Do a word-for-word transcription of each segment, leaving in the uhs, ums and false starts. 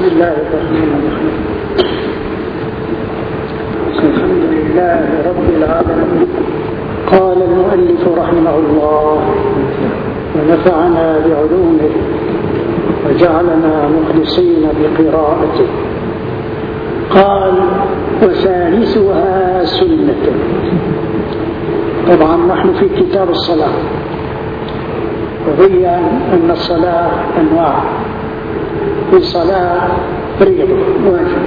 بسم الله الرحمن الرحيم. الحمد لله رب العالمين. قال المؤلف رحمه الله ونفعنا بعلومه وجعلنا مخلصين بقراءته. قال وثالثها سنة. طبعا نحن في كتاب الصلاة، وبين أن الصلاة أنواع. في صلاة فريضة واجب،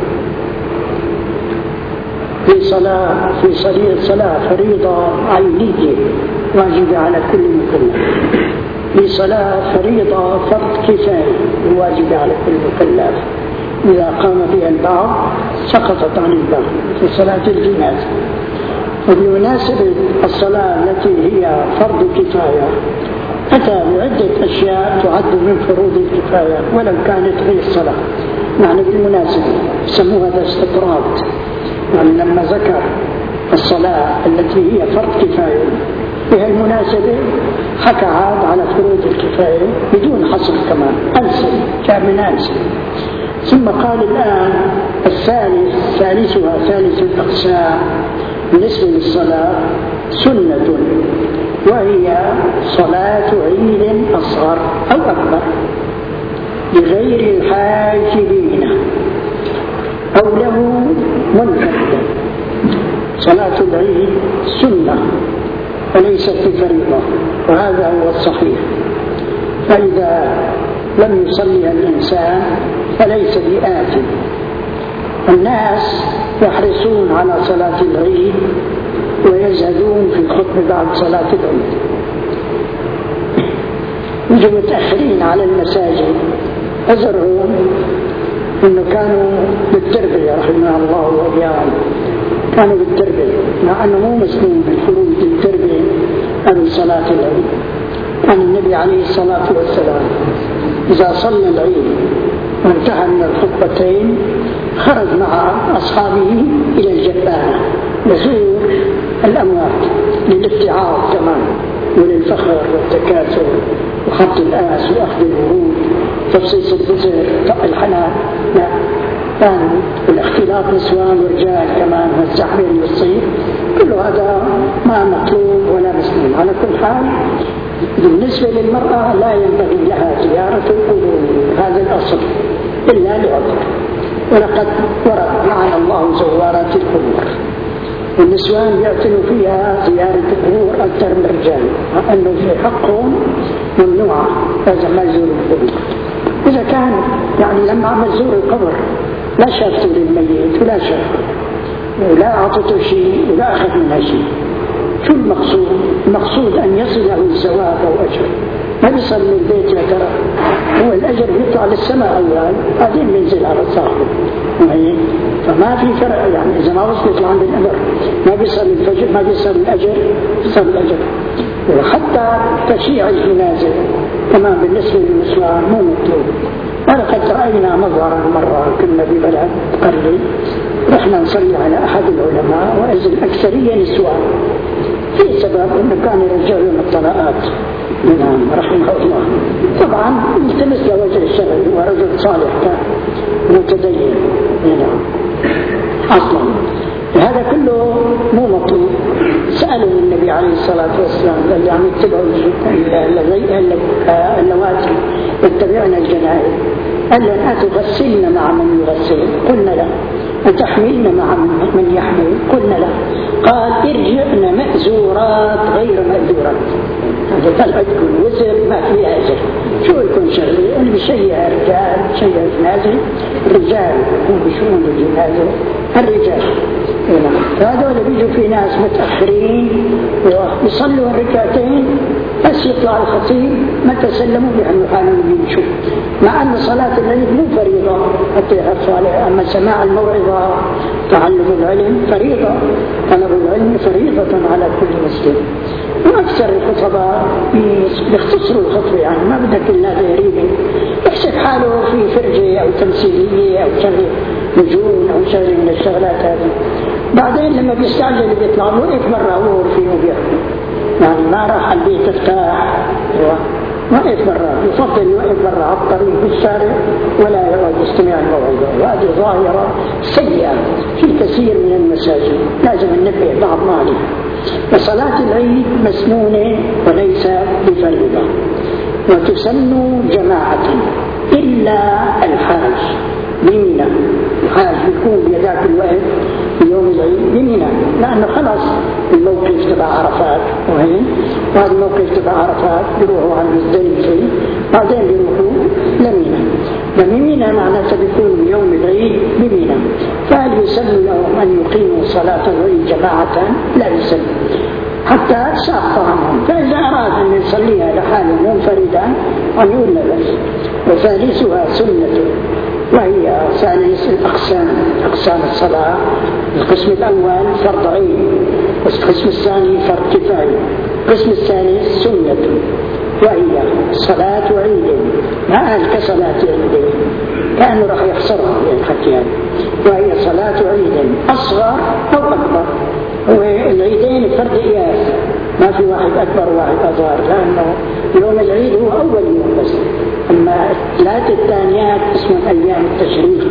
في صلاة في صلاة صلاة فريضة عينية واجبة على كل مكلف، في صلاة فريضة فرض كفاية واجبة على كل مكلف، إذا قام بها البعض سقطت عن البعض في صلاة الجنازة. وبمناسبة الصلاة التي هي فرض كفاية أتى بعدة أشياء تعد من فروض الكفاية ولو كانت غير الصلاة. يعني بالمناسبة يسموها هذا استطراد، يعني لما ذكر الصلاة التي هي فرض كفاية بها المناسبة حكى عاد على فروض الكفاية بدون حصر كمان، أنسل كان من أنسل. ثم قال الآن الثالث ثالثها ثالث الأقسام بالنسبة للصلاة سنة، وهي صلاة عيد أصغر أو أكبر لغير الحاجبين أو له منفردا. صلاة العيد سنة وليست بفريضة، وهذا هو الصحيح. فإذا لم يصلي الإنسان فليس بآثم. الناس يحرصون على صلاة العيد ويزهدون في الخطبة بعد صلاة العيد، يجوا متأخرين على المساجد. أزرهم أنه كانوا بالتربية رحمه الله وإياهم، كانوا بالتربية مع أنه مو مسلم بالخروج بالتربية عن صلاة العيد. عن النبي عليه الصلاة والسلام إذا صلى العيد وانتهى من الخطبتين خرج مع أصحابه إلى الجبانة يزور الأموات للاتعاظ كمان وللفخر والتكاثر وخط الآس وأخذ الورود تفصيص البزر طق الحنان. لا، كان والاختلاط نسوان ورجال كمان والزحمة اللي يصير، كل هذا ما مطلوب ولا مسلم. على كل حال بالنسبة للمرأة لا ينبغي لها زيارة القبور، هذا الأصل، إلا لعذر. ولقد ورد لعن الله زوارات القبور، والنسوان يعتنوا فيها زيارة القبور أكثر من الرجال، مع أنه في حقهم ممنوعة لازم ما يزوروا القبور. إذا كان يعني لما عم يزور القبر لا شافته للميت ولا شافه ولا أعطته شيء ولا أخذ منها شيء، شو المقصود؟ المقصود أن يصله ثواب أو أجر. ما بيصل من البيت يا ترى، هو الأجر بيطلع للسماء أول بعدين بينزل على صاحبه، فما في فرق. يعني إذا ما وصلت عند الأمر ما بيصل الفجر ما بيصل الأجر، بيصل الأجر. وحتى تشييع الجنازة كمان بالنسبة للنسوان مو مطلوب. ولقد رأينا مظهرا مرة كنا ببلد قريب، رحنا نصلي على أحد العلماء وإذ الأكثرية نسوان، في سبب أنه كان يرجعون الطلاقات منهم رحمه الله. طبعا التمس لوجه الشرع ورجل صالح كان متدين منهم أصلا. هذا كله مو مطلوب. سألوا النبي عليه الصلاة والسلام قال يعني اتبعوا اللواتي يتبعن الجنائز، قال لن أتغسلن مع من يغسل؟ قلنا لا. أتحملن مع من يحمل؟ قلنا لا. قال ارجعن مأزورات غير مأزورات. هذا طلع تكون وزر ما فيها أجر. شو يكون شغلي؟ اللي بيشيع الرجال بيشيع الجنازة، الرجال يكون بشؤون الجنازة الرجال. فهذول بيجوا في ناس متأخرين ويصلوا الركعتين بس يطلع الخطيب ما تسلموا بأنه كانوا يمشوا، مع أن صلاة الليل مو فريضة حتى يحصل. أما سماع الموعظة تعلم العلم فريضة، طلب العلم فريضة على كل مسلم. وأكثر الخطباء بيختصروا الخطبة، يعني ما بدك إلا تهريبا يحسب حاله في فرجة أو تمثيلية أو شغل نجوم أو شغل من الشغلات هذه. بعدين لما بيستعجل بيطلع وقف برا هو فيه وبيحكي، يعني ما راح البيت تفتح، وقف برا. يفضل يوقف برا على الطريق في الشارع ولا يقعد تستمع الموعظة، وهذه ظاهرة سيئة في كثير من المساجد، لازم ننبه بعضنا عليها. وصلاة العيد مسنونة وليس بفريضة، وتسن جماعة إلا الحاج بمنى. الحاج يكون بذاك الوقت يوم العيد بمنى، لأنه خلص الموقف تبع عرفات وهين، وهذا الموقف تبع عرفات بيروحوا على مزدلفة، بعدين بيروحوا لمنى. ومنى معناته بيكون يوم العيد بمنى، فهل يسن لهم أن يقيموا صلاة العيد جماعة؟ لا يسن، حتى ساق عنهم. فإذا أراد أن يصليها لحاله منفردا أن يقول بس. وثالثها سنة، وهي ثالث الأقسام، أقسام الصلاة. القسم الأول فرض عين، والقسم الثاني فرض كفاية، القسم الثالث سنة، وهي صلاة عيد. ما قال كصلاة عيد، كأنه راح يحصرها الحكيان. وهي صلاة عيد أصغر أو أكبر، والعيدين فرد قياس، ما في واحد أكبر وواحد أصغر، لأنه يوم العيد هو أول يوم بس، أما الثلاث الثانيات اسمهم أيام التشريق،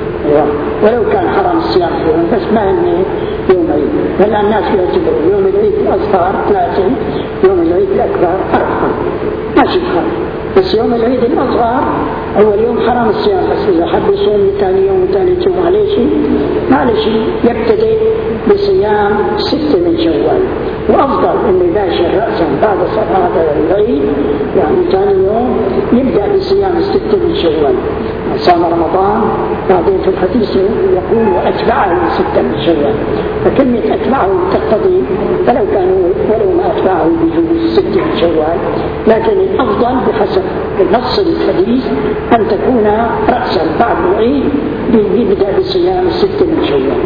ولو كان حرام الصيام فيهم، بس ما هن يوم عيد. هلا الناس يعتبروا يوم العيد الأصغر ثلاثة، يوم العيد الأكبر أربعة، ماشي بخير. بس يوم العيد الأصغر أول يوم حرام الصيام، بس إذا حب يصوم ثاني يوم وثالث يوم عليه شيء معلش يبتدئ بصيام ستة من شوال، وأفضل إنه يباشر رأسا بعد صلاة العيد، يعني ثاني يوم يبدأ بصيام ستة من شوال، صام رمضان. بعدين في الحديث يقول وأتبعه ستة من شوال، فكلمة أتبعه تقتضي فلو كانوا ولو ما أتبعه بجوز ستة من شوال، لكن الأفضل بحسب نص الحديث أن تكون رأسا بعد العيد يبدأ بصيام ستة من شوال.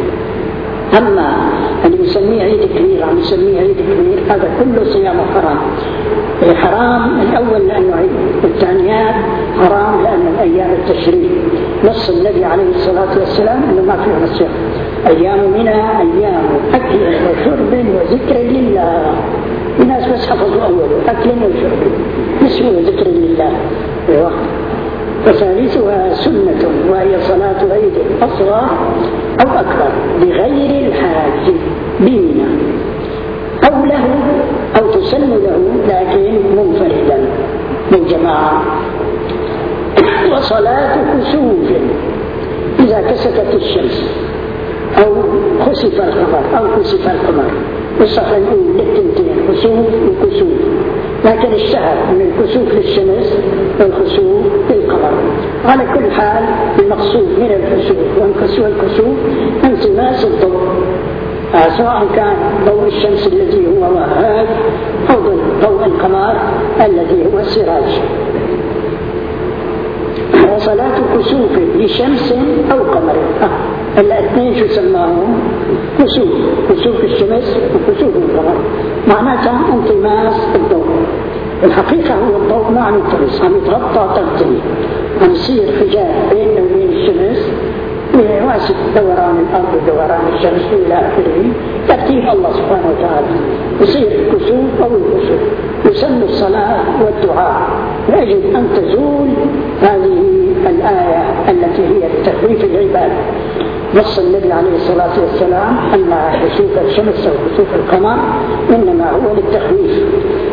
أما اللي يسميه عيد كبير عم يسميه عيد كبير، هذا كله صيام حرام. حرام الأول لأنه عيد، والثانيات حرام لأنه أيام التشريق. نص النبي عليه الصلاة والسلام أنه ما فيه نصيحة، أيام منها أيام أكل وشرب وذكر لله. في ناس بس حفظوا أوله أكل وشرب، اسمه ذكر لله. وثالثها سنة، وهي صلاة عيد أصغر أو أكبر بغير الحاج بمنى، أو له أو تسن له لكن منفردا من جماعة. وصلاة كسوف، إذا كسفت الشمس أو خسف القمر أو كسف القمر، والصح نقول للتنتين خسوف وكسوف، لكن اشتهر من الكسوف للشمس والخسوف للقمر. على كل حال المقصود من الكسوف والكسوف انتماس الضوء، سواء كان ضوء الشمس الذي هو وهاج أو ضوء القمر الذي هو السراج. وصلاة كسوف لشمس أو قمر، آه. الاثنين شو سماهم؟ كسوف، كسوف الشمس وكسوف القمر، معناتها انطماس الضوء. الحقيقة هو الضوء ما عم ينطمس، عم يتغطى تغطية، عم يصير حجاب بيننا وبين الشمس، ويواسف دوران الأرض ودوران الشمس إلى آخره، ترتيب الله سبحانه وتعالى. يصير الكسوف أو الكسوف. يسن الصلاة والدعاء لأجل أن تزول هذه الآية التي هي تخويف العباد. نص النبي عليه الصلاة والسلام أن كسوف الشمس أو كسوف القمر إنما هو للتخويف.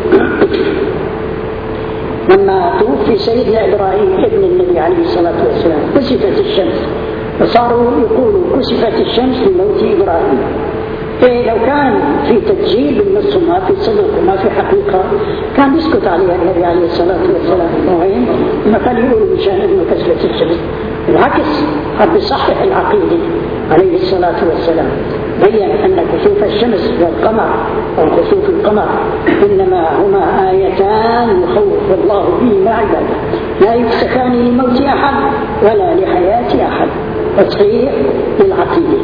لما توفي سيدنا إبراهيم ابن النبي عليه الصلاة والسلام كسفت الشمس، فصاروا يقولوا كسفت الشمس لموت إبراهيم. إيه لو كان في تسجيل بالنص وما في صدق وما في حقيقة كان يسكت عليها النبي عليه الصلاة والسلام، وين ما كان يقولوا مشان إنه كسفت الشمس. بالعكس قد يصحح العقيدة عليه الصلاة والسلام، بين أن كسوف الشمس والقمر أو كسوف القمر إنما هما آيتان يخوف الله بهما عباده، لا يكسفان لموت أحد ولا لحياة أحد. تصحيح للعقيدة،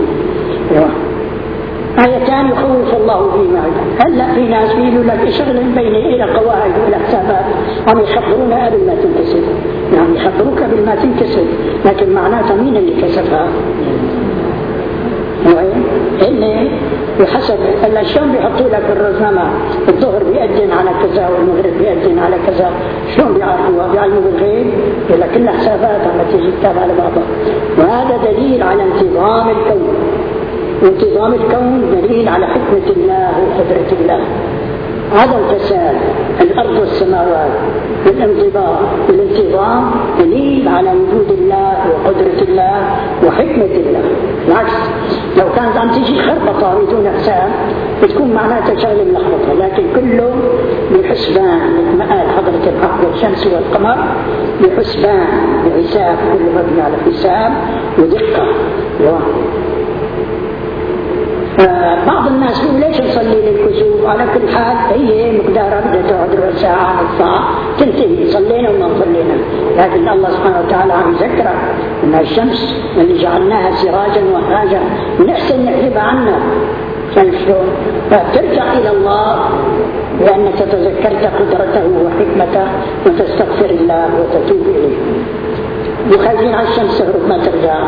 آيتان يخوف الله بهما عباده. هلا في ناس بيقولوا لك شغل بين إلى قواعد وإلى حسابات، عم يخبرونا قبل ما تنكسر، يعني يخبروك قبل ما تنكسر، لكن معناتها مين اللي كسفها؟ إن بحسب شلون بيحطوا لك الرزنامة الظهر بيأذن على كذا والمغرب بيأذن على كذا، شلون بيعرفوها؟ بيعلموا بالغيب ولا كلها حسابات عم تيجي تتابع على بعضها. وهذا دليل على انتظام الكون، وانتظام الكون دليل على حكمة الله وقدرة الله. هذا الفساد الأرض والسماوات والانضباط والانتظام دليل على وجود الله وقدرة الله وحكمة الله. بالعكس لو كانت عم تيجي خربطة بدون حساب بتكون معناتها شغلة ملخبطة، لكن كله بحسبان مثل ما قال حضرة الحق والشمس والقمر، بحسبان بحساب، كله مبني على حساب ودقة. بعض الناس يقول ليش نصلي للكسوف؟ على كل حال هي مقدارها بدها تقعد ربع ساعة نص ساعة تنتهي، صلينا وما صلينا. لكن الله سبحانه وتعالى عم يذكرك ان الشمس اللي جعلناها سراجا وهاجا ونحسن نحجبها عنا، شلون؟ فترجع الى الله لانك تذكرت قدرته وحكمته وتستغفر الله وتتوب اليه. وخايفين على الشمس تهرب ما ترجع،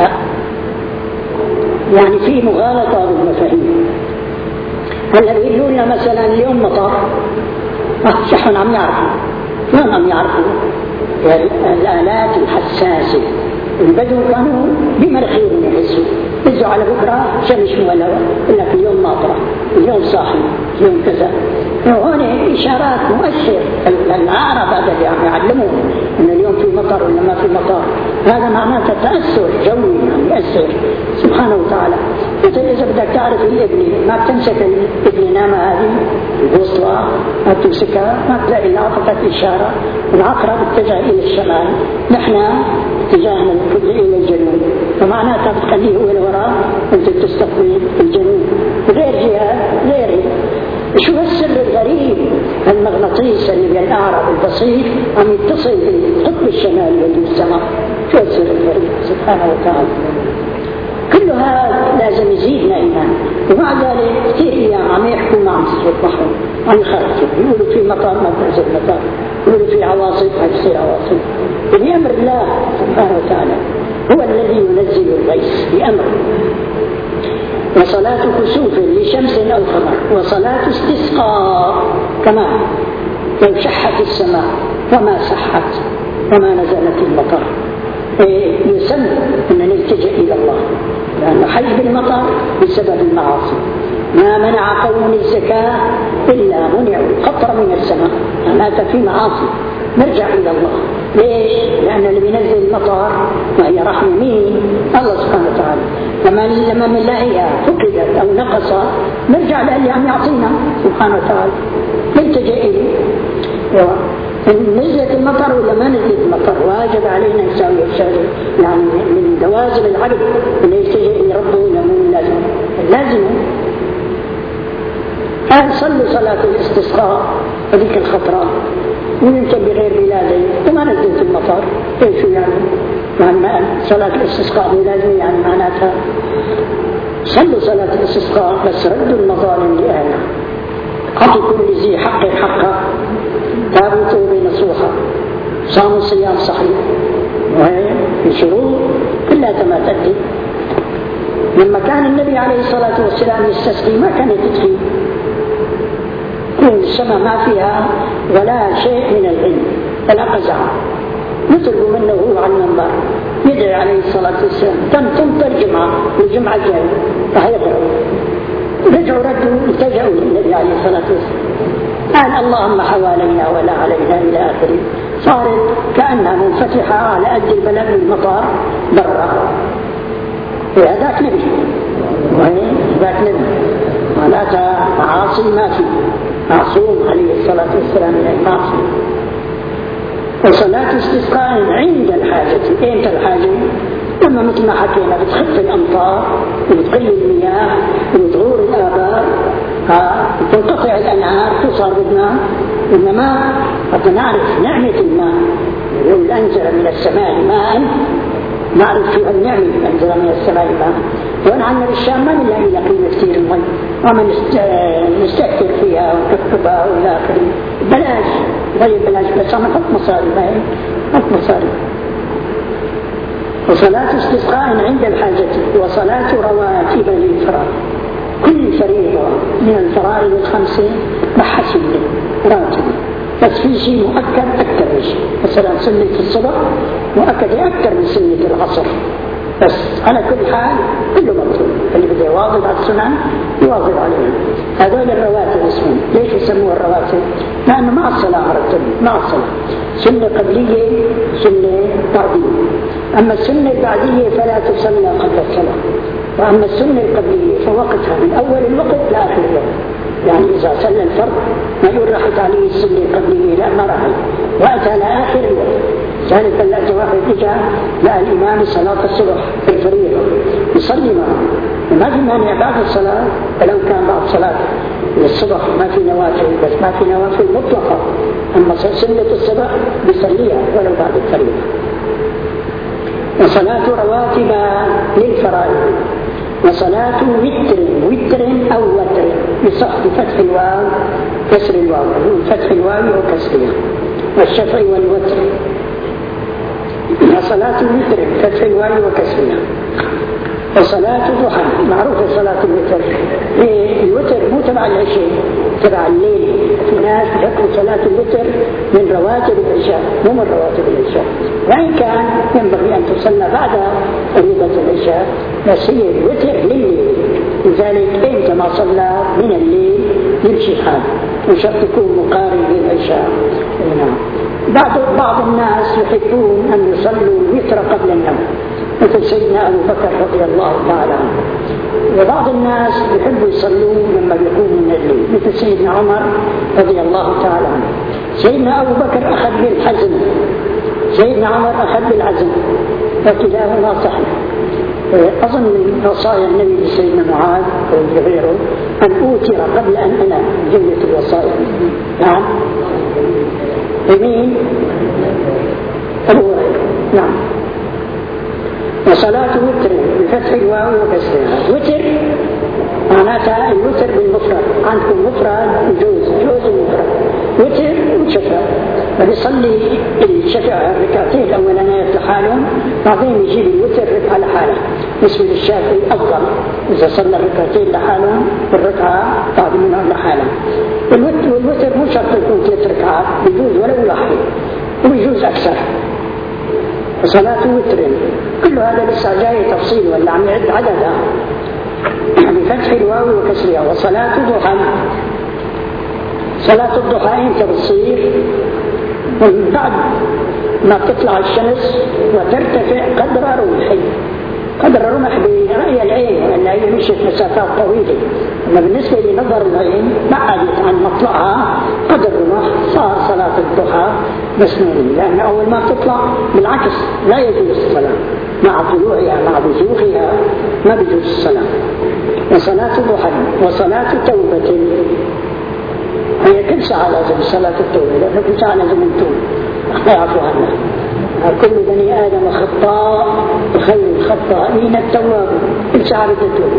يعني في مغالطة بالمفاهيم. هلا بيقولوا لنا مثلا اليوم مطر، نحن عم يعرفوا، شلون عم يعرفوا؟ الآلات الحساسة البدو كانوا بمرخيهم يحسوا، يجوا على بكرة شمس مولوة، يقول لك اليوم ماطرة، اليوم صاحي، اليوم كذا. وهون إشارات مؤشر. العرب هذا اللي عم يعلموا إن اليوم في مطر ولا ما في مطر، هذا معناته تأثر جوي عم يأثر سبحانه وتعالى. مثل إذا بدك تعرف الإبل ما بتمسك الإبل نامة هذه البوصلة ما بتمسكها ما بتلاقي إلا أعطتك إشارة. العقرب اتجه إلى الشمال، نحن اتجاهنا إلى الجنوب، فمعناتها بتخليه هو الوراء أنت تستقبل الجنوب غير جهة غيره. شو السر الغريب؟ المغناطيس اللي بالأعراب البسيط عم يتصل بالقطب الشمالي للسماء. شو السر الغريب سبحانه وتعالى؟ كل هذا لازم يزيدنا إيمان. ومع ذلك كثير أيام عم يحكوا مع مصر البحر عم يخرجوا، يقولوا في مطار ما بتنزل مطار، يقولوا في عواصف ما بتصير عواصف. بأمر الله سبحانه وتعالى، هو الذي ينزل الغيث بأمره. وصلاة كسوف لشمس أو قمر، وصلاة استسقاء كمان لو شحت السماء وما سحت وما نزلت المطر يسمى أن نلتجئ إلى الله، لأنه حج بالمطر بسبب المعاصي. ما منع قوم الزكاة إلا منعوا قطرة من السماء، معناتها في معاصي نرجع إلى الله. ليش؟ لأن اللي بينزل المطر وهي رحمة مين؟ الله سبحانه وتعالى. لما لما بنلاقيها فقدت أو نقص نرجع للي عم يعطينا سبحانه وتعالى، نلتجئ إليه. نزلت المطر ولا ما نزلت المطر واجب علينا نساوي الشغل، يعني من لوازم العبد أن يلتجئ إلى ربه يوم لازم لازم. قال صلوا صلاة الاستسقاء هذيك الخطرة ويمكن بغير بلادي وما نزلت المطر. ايش يعني؟ يعني صلاة الاستسقاء بلادي يعني معناتها صلوا صلاة الاستسقاء بس ردوا المظالم لأهلها، أعطوا كل ذي حق حقه، تابوا توبة نصوحة، صاموا صيام صحيح، وهي في شروط كلها ما تأتي. لما كان النبي عليه الصلاة والسلام يستسقي ما كان يتدخل، كل السماء ما فيها ولا شيء من العلم ولا قزع، نطلب منه هو على المنبر يدعي عليه الصلاة والسلام. تم تمطر جمعة والجمعة الجاية فهيقرأ، رجعوا ردوا التجأوا للنبي عليه الصلاة والسلام، قال اللهم حوالينا ولا علينا إلى آخره. صارت كأنها منفتحة على قد البلد المطار برا. وهذاك نبي وهذاك نبي معناتها معاصي ما في، معصوم عليه الصلاة والسلام من المعصية. وصلاة استسقاء عند الحاجة. ايمتى الحاجة؟ لما مثل ما حكينا بتخف الأمطار وبتقل المياه وبتغور الآبار وتنقطع الأنهار توصل بالماء. إنما حتى نعرف نعمة الماء، يقول أنزل من السماء ماء، نعرف فيها النعمة أنزل من السماء ماء. وأنا عنا بالشام ما نلاقي قيمة كثير المي وما نستأثر فيها ونكتبها وإلى آخره. بلاش غير بلاش، بس عم نحط مصاري، ما هي نحط مصاري. وصلاة استسقاء عند الحاجة، وصلاة رواتب للفرائض. كل فريضة من الفرائض الخمسة معها سنة راتب، بس في شيء مؤكد أكثر من شيء. مثلا سنة الصبح مؤكدة أكثر من سنة العصر، بس على كل حال كله مطلوب. اللي بده يواظب على السنن يواظب عليها. هذول الرواتب اسمهم. ليش يسموها الرواتب؟ لأنه مع الصلاة مرتب مع الصلاة. سنة قبلية سنة بعدية. أما السنة البعدية فلا تصلى قبل الصلاة، وأما السنة القبلية فوقتها من أول الوقت لآخر الوقت. يعني إذا صلى الفرض ما يقول راحت عليه السنة القبلية، لا ما راحت، وقتها لآخر الوقت. ذلك الأجر واحد إجا لقى الإمام صلاة الصبح في الفريضة يصلي معه، وما في مانع بعد الصلاة، ولو كان بعد صلاة الصبح ما في نوافل، بس ما في نوافل مطلقة. أما سنة الصبح بيصليها ولو بعد الفريضة. وصلاة رواتب للفرائض، وصلاة وتر وتر أو وتر بصح بفتح الواو كسر الواو، فتح الواو وكسرها، والشفع والوتر. وصلاة وتر فتح الواو وكسرها. وصلاة ضحى معروفة صلاة الوتر. إيه الوتر مو تبع العشاء، تبع الليل. في ناس يحطوا صلاة الوتر من رواتب العشاء، مو من رواتب العشاء، وإن كان ينبغي أن تصلى بعد فريضة العشاء، بس هي الوتر لليل. لذلك إمتى ما صلى من الليل يمشي حال، وشرط يكون مقارن للعشاء. نعم. بعض بعض الناس يحبون أن يصلوا الوتر قبل النوم، مثل سيدنا أبو بكر رضي الله تعالى عنه. وبعض الناس يحبوا يصلوا لما بيقوموا من الليل، مثل سيدنا عمر رضي الله تعالى عنه. سيدنا أبو بكر أخذ بالحزم، سيدنا عمر أخذ بالعزم، وكلاهما صحيح. أظن من وصايا النبي لسيدنا معاذ وغيره أن أوتر قبل أن أنام، جملة الوصايا. نعم. يمين أبو هريرة. نعم. وصلاة وتر بفتح الواو وكسرها. وتر معناتها الوتر بالمفرد، عندكم مفرد وجوز، جوز المفرد، وتر وشفع. فبيصلي الشفع الركعتين الأولانيات لحالهم، بعدين يجيب الوتر ركعة لحالها. اسم الشافعي أفضل إذا صلى الركعتين لحالهم والركعة بعد منهم لحالها. والوتر مو شرط يكون ثلاث ركعات، بيجوز ولو واحد، وبيجوز أكثر. وصلاة وتر كل هذا لسه جاي تفصيل ولا عم يعد عددها بفتح الواو وكسرها. وصلاة ضحى، صلاة الضحى امتى بتصير؟ من بعد ما تطلع الشمس وترتفع قدر رمح، قدر رمح برأي العين، لأن هي مشت مسافات طويلة. أما بالنسبة لنظر العين بعدت عن مطلعها قدر رمح، صار صلاة الضحى مسنونة، لأن أول ما تطلع بالعكس لا يجوز الصلاة مع طلوعها مع بزوغها، ما بيجوز الصلاة. وصلاة ضحى وصلاة توبة، هي كل ساعة لازم صلاة التوبة، لأنه كل ساعة لازم نتوب لا يعفو عنا. كل بني آدم خطاء وخير الخطائين التواب، كل ساعة بتتوب.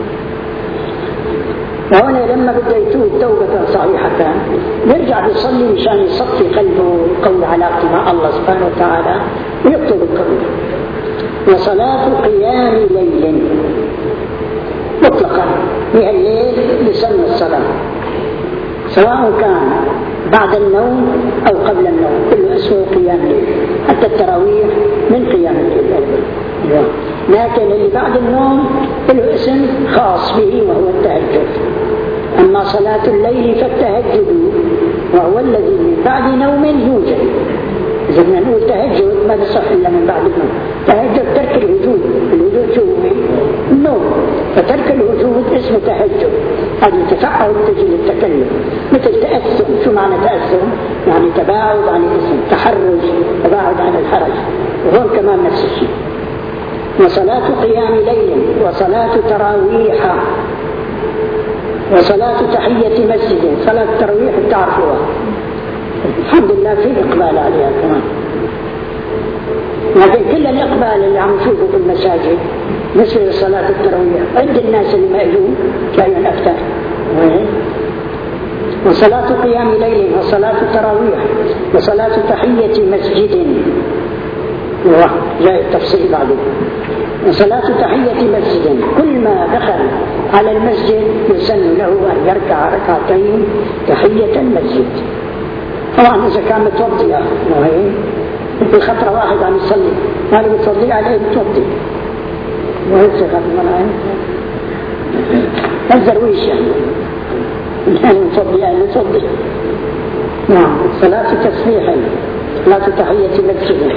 وهنا لما بده يتوب توبة صحيحة يرجع يصلي مشان يصفي قلبه ويقوي علاقته مع الله سبحانه وتعالى ويكتب القبول. وصلاة قيام ليل مطلقا، هي الليل لسن الصلاة، سواء كان بعد النوم أو قبل النوم، كله اسمه قيام الليل. حتى التراويح من قيام الليل، لكن اللي بعد النوم له اسم خاص به وهو التهجد. أما صلاة الليل فالتهجد وهو الذي من بعد نوم يوجد. إذا بدنا نقول تهجد ما بصح إلا من بعد النوم. تهجد ترك الوجود، الوجود شو هو؟ النوم، فترك الوجود اسمه تهجد. هذا تفعل تجي للتكلم، مثل تأثم. شو معنى تأثم؟ يعني تباعد عن الاسم، تحرج، تباعد عن الحرج، وهون كمان نفس الشيء. وصلاة قيام ليل، وصلاة تراويح، وصلاة تحية مسجد. صلاة التراويح بتعرفوها الحمد لله في إقبال عليها كمان، لكن كل الإقبال اللي عم نشوفه في المساجد مثل صلاة التراويح عند الناس اللي ما يجون كانوا أكثر. وصلاة قيام ليل، وصلاة تراويح، وصلاة تحية مسجد. جاء التفصيل بعده. وصلاة تحية مسجد، كل ما دخل على المسجد يسن له أن يركع ركعتين تحية المسجد. طبعا إذا كان متوضئ وهي في خطرة واحد عم يصلي ما له متوضئ عليه متوضئ وهي خطرة منعين الزرويش يعني يعني متوضئ يعني متوضئ. نعم. صلاة تسبيح، صلاة تحية مسجد،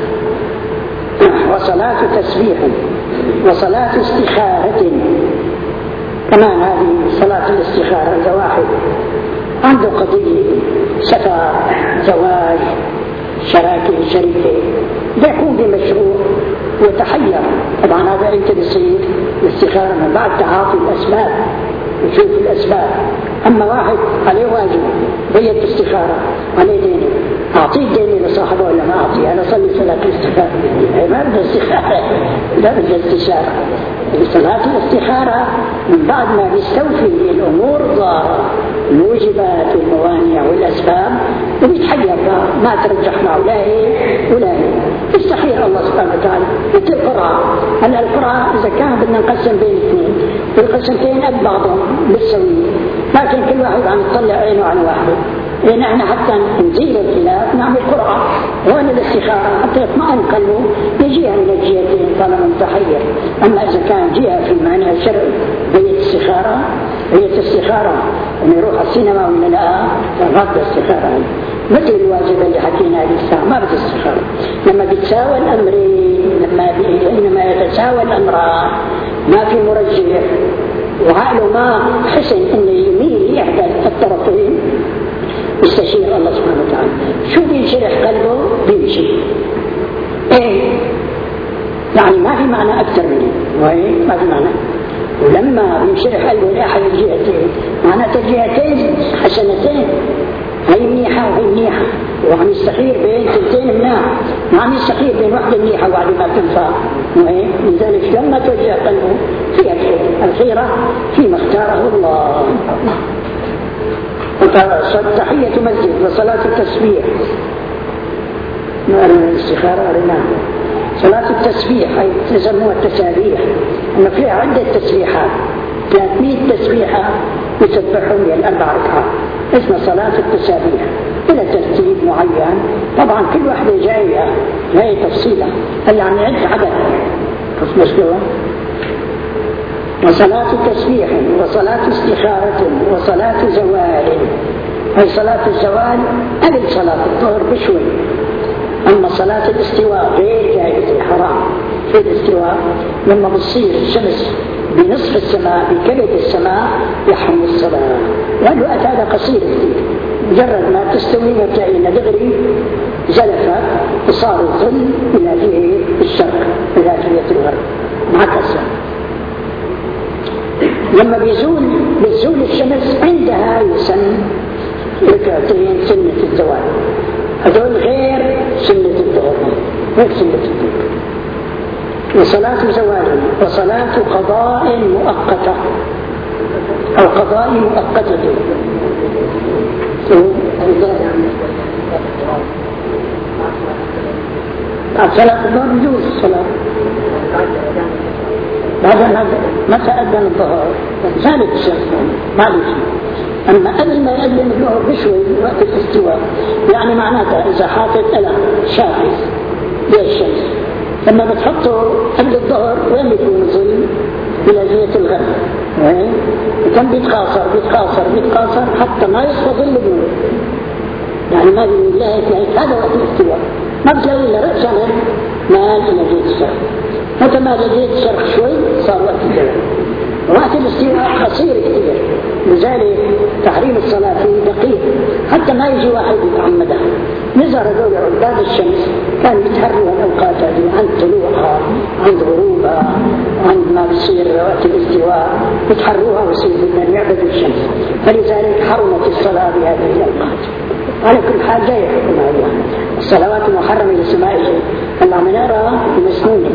وصلاة تسبيح، وصلاة استخارة. كمان هذه صلاة الاستخارة إذا واحد عنده قضية سفر زواج شراكة شركة بيكون بمشروع وتحير، طبعا هذا انت بيصير الاستخارة من بعد تعاطي الأسباب وشوف الأسباب. أما واحد عليه واجب بيت استخارة عليه دين، أعطيه ديني لصاحبه ولا ما أعطيه؟ أنا صلي صلاة الاستخارة ما بدي استخارة لا بدي استشارة. صلاة الاستخارة من بعد ما بيستوفي الأمور ضارة الوجبات والموانع والأسباب وبيتحير ما ترجح مع ولاهي ولاهي يستخير الله سبحانه وتعالى. مثل القرآن، هلا القرآن إذا كان بدنا نقسم بين اثنين والقسمتين قد بعضهم بالسوية، لكن كل واحد عم يطلع عينه عن واحد. لأن احنا حتى نزيل الخلاف نعمل قرعة وأنا الاستخارة حتى يطمئن قلبه يجيها من الجهتين طالما متحير. أما إذا كان جهة في المعنى الشرعي هي الاستخارة هي الاستخارة أن يروح السينما ولا لا فغض الاستخارة مثل الواجب اللي حكينا هذه الساعة ما بدي استخارة. لما بتساوى الأمرين لما إنما يتساوى الأمران ما في مرجح وعقله ما حسن إنه يميل إحدى الطرفين يستشير الله سبحانه وتعالى. شو بينشرح قلبه بيمشي ايه يعني ما في معنى اكثر منه وهي ما في معنى. ولما بينشرح قلبه لاحد الجهتين معناته الجهتين حسنتين، هي منيحه وهي منيحه وعم يستخير بين تلتين منها ما عم يستخير بين واحده منيحه وواحده ما تنفع. وهي من ذلك لما توجه قلبه فيها الخير، الخيره فيما اختاره الله. تحية مسجد وصلاة التسبيح نوع من الاستخارة أرناه. صلاة التسبيح أي تسموها التسابيح أن فيها عدة تسبيحات ثلاثمائة تسبيحة يسبحهم الأربع ركعات اسمها صلاة التسابيح إلى ترتيب معين. طبعا كل واحدة جاية هي تفصيلة هل يعني عد عدد قسم مشكلة. وصلاة تسبيح وصلاة استخارة وصلاة زوال، أي صلاة الزوال قبل صلاة الظهر بشوي. أما صلاة الاستواء غير جائزة حرام. في الاستواء لما بتصير الشمس بنصف السماء بكبد السماء يحرم الصلاة، والوقت هذا قصير كثير، مجرد ما تستوي وتعين دغري زلفت وصار الظل إلى جهة الشرق إلى جهة الغرب معكسة. لما بيزول بتزول الشمس عندها يسن ركعتين سنة الزوال، هذول غير سنة الظهر غير سنة الظهر. وصلاة زوال وصلاة قضاء مؤقتة أو قضاء مؤقتة. بعد صلاة الظهر يجوز الصلاة بعد متى أذن الظهر زالت الشمس ما له شيء. أما قبل ما يأذن الظهر بشوي وقت الاستواء يعني معناتها إذا حاطط ألم شاخص للشمس لما بتحطه قبل الظهر وين بيكون الظل؟ إلى جهة الغرب. وكم بيتقاصر بيتقاصر بيتقاصر حتى ما يصفى ظل النور يعني ما بيقول لا هذا وقت الاستواء ما بتلاقي إلا رأسا مال إلى جهة الشرق. متى ما جهة الشرق شوي صار وقت الزوال. وقت الاستواء قصير كثير لذلك تحريم الصلاة فيه دقيق حتى ما يجي واحد يتعمدها. نظر هذول عباد الشمس كانوا يتحروا الأوقات هذه عند طلوعها عند غروبها عند ما بيصير وقت الاستواء يتحروها ويصير بدنا يعبدوا الشمس، فلذلك حرمت الصلاة بهذه الأوقات. على كل حال جاي يحكم هذا الصلوات محرمة للسماء الله من أرى مسنونة.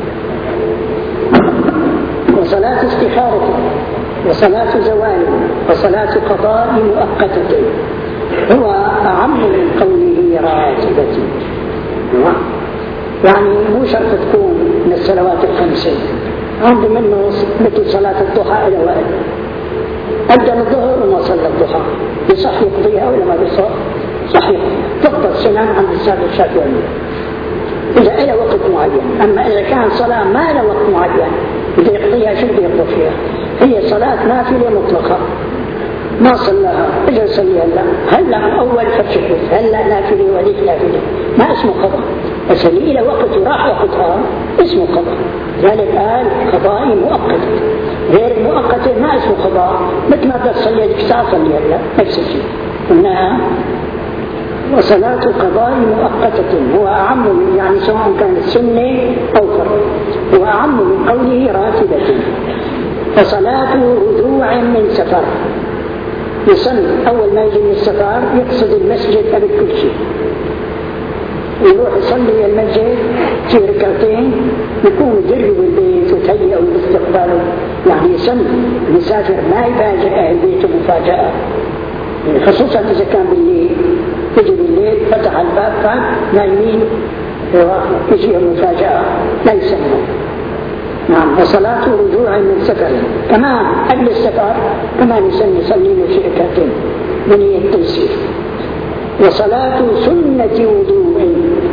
وصلاة استخارة وصلاة زوال وصلاة قضاء مؤقتة هو أعم من قوله راتبة. يعني مو شرط تكون من الصلوات الخمسة، عندي منه مثل صلاة الضحى إلى وقت أبدأ الظهر وما صلى الضحى يصح يقضيها ولا ما بيصح؟ صحيح تقضى سنن عند السادة الشافعي إذا إلى وقت معين. أما إذا كان صلاة ما إلى وقت معين إذا يقضيها شو بده يقضي فيها؟ هي صلاة نافلة مطلقة ما صلاها إذا صليها هلا هلا أول فتشكت هلا نافلة وليك نافلة ما اسمه قضاء، بس اللي إلى وقت وراح وقتها اسمه قضاء. ذلك قال قضائي مؤقت، غير مؤقت ما اسمه قضاء، مثل ما تصلي الكساء صلي هلا نفس الشيء. قلنا وصلاة قضاء مؤقتة هو أعم من يعني سواء كانت سنة أو فرض، هو أعم من قوله راتبة. فصلاة رجوع من سفر يصلي أول ما يجي من السفر يقصد المسجد قبل كل شيء، ويروح يصلي المسجد في ركعتين يكون يجرب البيت وتهيئ لاستقباله، يعني يصلي مسافر ما يفاجئ أهل بيته مفاجأة، خصوصا إذا كان بالليل يجي بالليل فتح الباب فات نايمين يجي مفاجأة لا يسمى. نعم. وصلاة رجوع من سفر كمان قبل السفر كمان يسمي يصلي له في ركعتين بنية التيسير. وصلاة سنة وضوء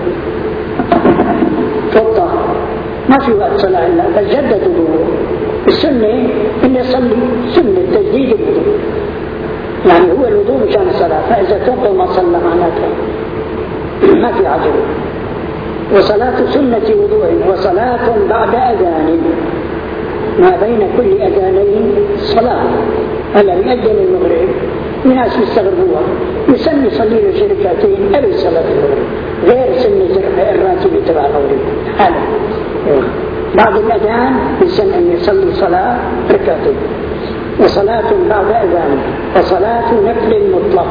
توضأ ما في وقت صلاة إلا بل جدد وضوء. السنة إن يصلي سنة تجديد الوضوء، يعني هو الوضوء مشان الصلاة، فإذا توضأ ما صلى معناته ما في عجل. وصلاة سنة وضوء وصلاة بعد أذان ما بين كل أذانين صلاة. هلا بيأذن المغرب الناس يستغربوها يسمي يصلي له شركتين قبل صلاة المغرب غير سنة الراتب تبع المغرب حالا. بعد الأذان يسمى أن يصلي صلاة ركعتين. وصلاة بعد أذان وصلاة نفل مطلق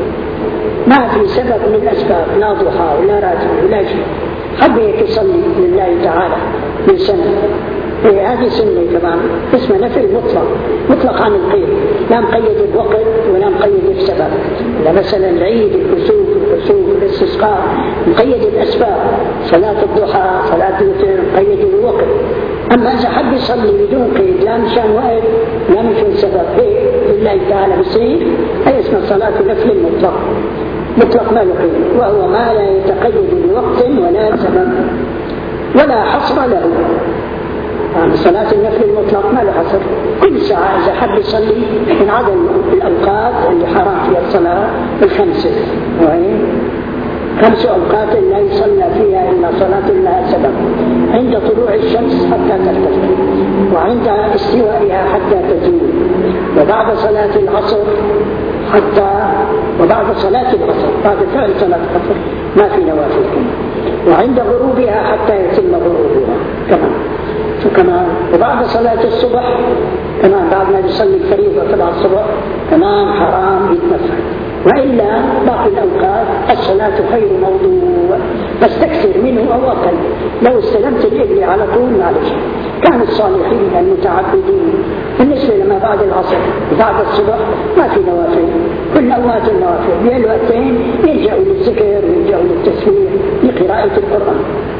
ما في سبب من الأسباب لا ضحى ولا راتب ولا شيء حب يصلي لله تعالى من سنة هذه سنة كمان اسمها نفل مطلق مطلق عن القيد لا مقيد الوقت ولا مقيد السبب. لا مثلا العيد الكسوف الكسوف الاستسقاء مقيد الأسباب، صلاة الضحى صلاة الوتر مقيد الوقت. أما إذا حب يصلي بدون قيد لا مشان وقت لا مشان سبب هيك لله تعالى بصير هي اسمها صلاة نفل مطلق مطلق ما له قيد، وهو ما لا يتقيد بوقت ولا سبب ولا حصر له. يعني صلاة النفل المطلق ما له حصر، كل ساعة إذا حب يصلي من عدم الأوقات اللي حرام فيها الصلاة الخمسة، وهي خمس أوقات لا يصلى فيها إلا صلاة لها سبب: عند طلوع الشمس حتى ترتفع، وعند استوائها حتى تزول، وبعد صلاة العصر حتى وبعد صلاة العصر بعد فعل صلاة العصر ما في نوافل، وعند غروبها حتى يتم غروبها كمان كمان وبعد صلاة الصبح كمان بعد ما يصلي الفريضة تبع الصبح كمان حرام يتنفل. وإلا باقي الأوقات الصلاة خير موضوع بس تكثر منه أو أقل. لو استلمت الإبل على طول معلش. كان الصالحين المتعبدين بالنسبة لما بعد العصر وبعد الصبح ما في نوافل، كل أوقات النوافل بين الوقتين يلجأوا للذكر ويلجأوا للتسبيح لقراءة القرآن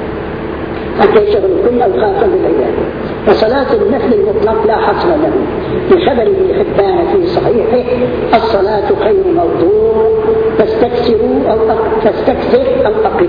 حتى يشغلوا كل أوقاتهم بالعبادة. وصلاة النفل المطلق لا حصر له، لخبر ابن حبان في صحيحه: الصلاة خير موضوع فاستكثروا أو فاستكثر أو أقل.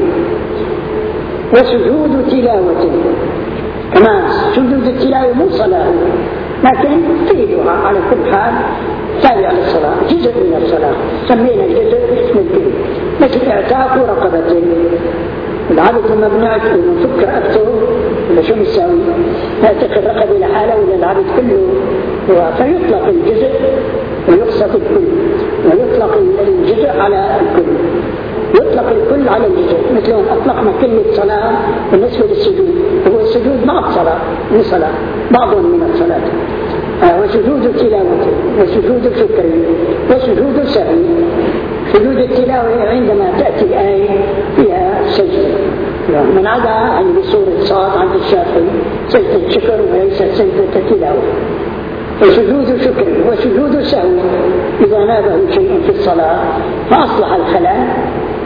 وسجود تلاوة كمان سجود التلاوة مو صلاة لكن في دعاء على كل حال تابع للصلاة، جزء من الصلاة سمينا الجزء اسم الدين، مثل اعتاق رقبة العبد لما بنعرف انه نفك رقبته ولا شو بنساوي؟ نعتق الرقبة لحاله ولا العبد كله؟ فيطلق الجزء ويقصد الكل، ويطلق الجزء على الكل، يطلق الكل على الجزء. مثل اطلقنا كلمة صلاة بالنسبة للسجود، هو السجود مع الصلاة من صلاة بعض من الصلاة. آه وسجود التلاوة وسجود الشكر وسجود السهو. سجود التلاوة عندما تأتي الآية فيها سجدة من عدا عن بصورة صاد عند الشافعي سجدة شكر وليست سجدة تلاوة. وسجود شكر وسجود سهو إذا نابه شيء في الصلاة فأصلح الخلاء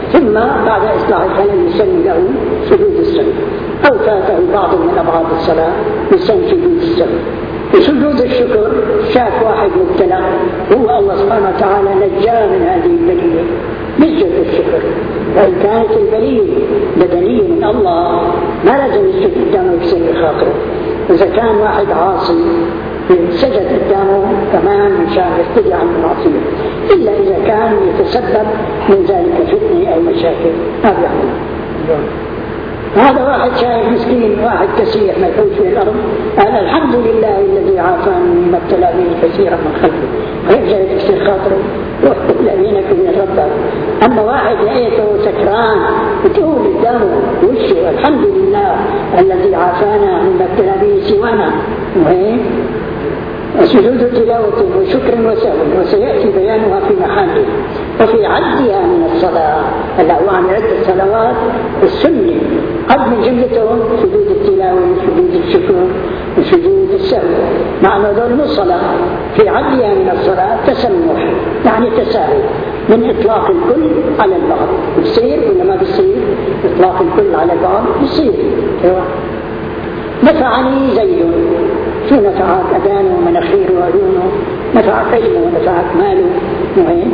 ثم بعد إصلاح الخلل يسن له سجود السهو، أو فاته بعض من أبعاد الصلاة يسن سجود السهو. وسجود الشكر شاف واحد مبتلى هو الله سبحانه وتعالى نجاه من هذه البلية، يسجد الشكر. وإن كانت البلية بدنية من الله ما لازم يسجد قدامه يكسر خاطره. إذا كان واحد عاصي سجد قدامه كمان مشان يرتدي عن المعصية، إلا إذا كان يتسبب من ذلك فتنة أو مشاكل ما بيعمل. هذا واحد شايف مسكين، واحد كسيح مدعوش في الأرض، قال الحمد لله الذي عافاني مما ابتلى به كثيرا من خلقه، ويرجع يكسر خاطره ويحب بينك وبين ربك. أما واحد لقيته سكران بتقول قدامه وشه الحمد لله الذي عافانا مما ابتلى به سوانا، وهيك سجود تلاوة وشكر وسهو، وسيأتي بيانها في محله. وفي عدها من الصلاة، هلا هو عم يعد الصلوات السنة، قد من جملتهم سجود التلاوة وسجود الشكر وسجود السهو، معنى هذول مو صلاة. في عدها من الصلاة تسمح، يعني تساهل من إطلاق الكل على البعض. بصير ولا ما بصير؟ إطلاق الكل على البعض بصير. نفعني زيد، شو نفعك؟ أذانه ومناخيره وعيونه، نفعك علمه ونفعك ماله وين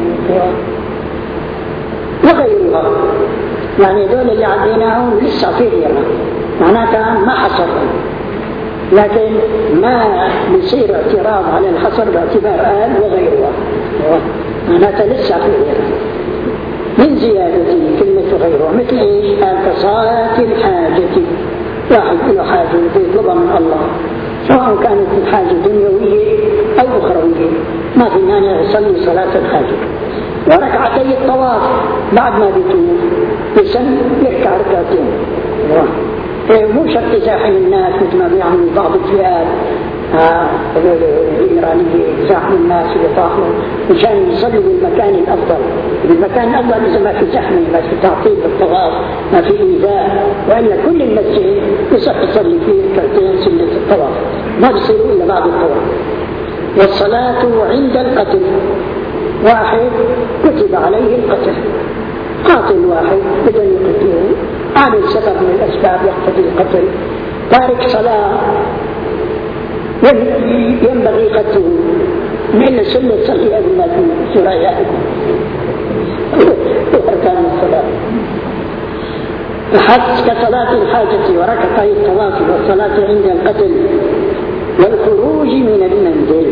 وغيرها. يعني دول اللي عديناهم لسه في غيرها، معناتها ما حصرهم، لكن ما بيصير اعتراض على الحصر باعتبار قال وغيرها، معناتها لسه في غيرها. من زيادة كلمة غيرها مثل ايش؟ قال كصلاة الحاجة، واحد له حاجة يطلبها من الله، سواء كانت الحاجة دنيوية أو أخروية، ما في مانع يصلي صلاة الحاجة. وركعتي الطواف بعد ما بيطوف يسن يركع ركعتين، مو شرط يزاحم الناس مثل ما بيعمل بعض الفئات آه الإيرانية، يزاحم الناس ويطاحوا مشان يصلي بالمكان الأفضل. بالمكان الأفضل إذا ما في زحمة، ما في تعطيل بالطواف، ما في إيذاء، وإلا كل المسجد يصح يصلي فيه ركعتين سنة الطواف، ما بيصيروا إلا بعد الطواف. والصلاة عند القتل، واحد كتب عليه القتل، قاتل واحد بدل يقتله، عامل سبب من الأسباب يقتضي القتل، تارك صلاة ينبغي قتله، من سنة تصلي قبل ما تموت سرايا أركان الصلاة. حتى كصلاة الحاجة وركعتي الطواف والصلاة عند القتل والخروج من المنزل.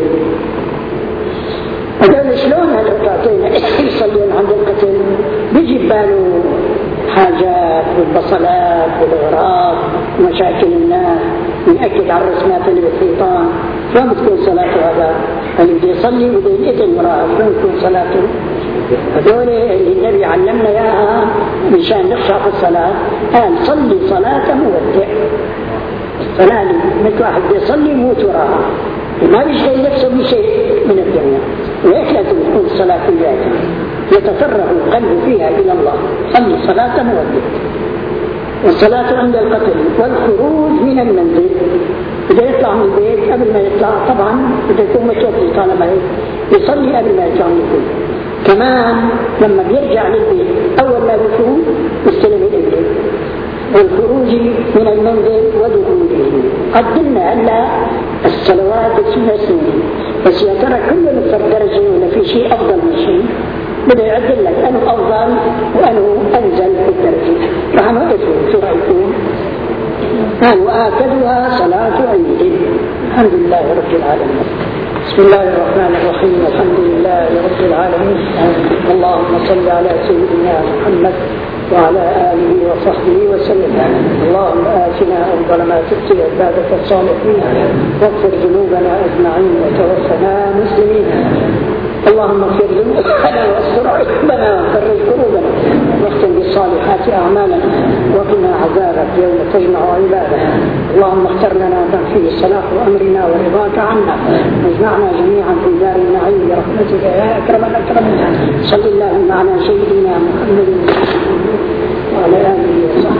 هذول شلون هالركعتين يصلون عند القتل؟ بيجي باله حاجات والبصلات والأغراض ومشاكل الناس، يأكد على الرسمات اللي بالحيطان. شلون بتكون صلاته هذا؟ اللي بده يصلي بده ينقتل وراه، شلون بتكون صلاته؟ هذول اللي النبي علمنا اياها مشان نخشع في الصلاة، قال صلي صلاة مودع. الصلاة مثل واحد يصلي يموت وراها، ما بيشغل نفسه بشيء من الدنيا، وهيك لازم تكون الصلاة كلها يتفرغ القلب فيها إلى الله. صلي صلاة مودع. والصلاة عند القتل والخروج من المنزل، إذا يطلع من البيت قبل ما يطلع طبعا إذا يكون متوفي طالما يصلي قبل ما يطلع من البيت. كمان لما بيرجع للبيت أول ما بيكون يستلم البيت. والخروج من المنزل ودخوله. قدمنا هلا الصلوات السنة سنين، بس يا ترى كل نفر درجة ولا في شيء أفضل من شيء؟ بده يعدل لك أنه أفضل وأنه أنزل في الدرجة. رح نقفوا شو رأيكم؟ قال وآكدها صلاة عيد. الحمد لله رب العالمين. بسم الله الرحمن الرحيم. الحمد لله رب العالمين. اللهم صل على سيدنا محمد وعلى آله وصحبه وسلم. اللهم آتنا أفضل ما تؤتي عبادك الصالحين، واغفر ذنوبنا أجمعين وتوفنا مسلمين. اللهم اغفر ذنوبنا واستر عيوبنا وفرج كروبنا واختم بالصالحات أعمالنا وقنا عذابك يوم تجمع عبادك. اللهم اختر لنا ما فيه صلاح أمرنا ورضاك عنا، واجمعنا جميعا في دار النعيم برحمتك يا أكرم الأكرمين. صل اللهم على سيدنا محمد وعلى آله وصحبه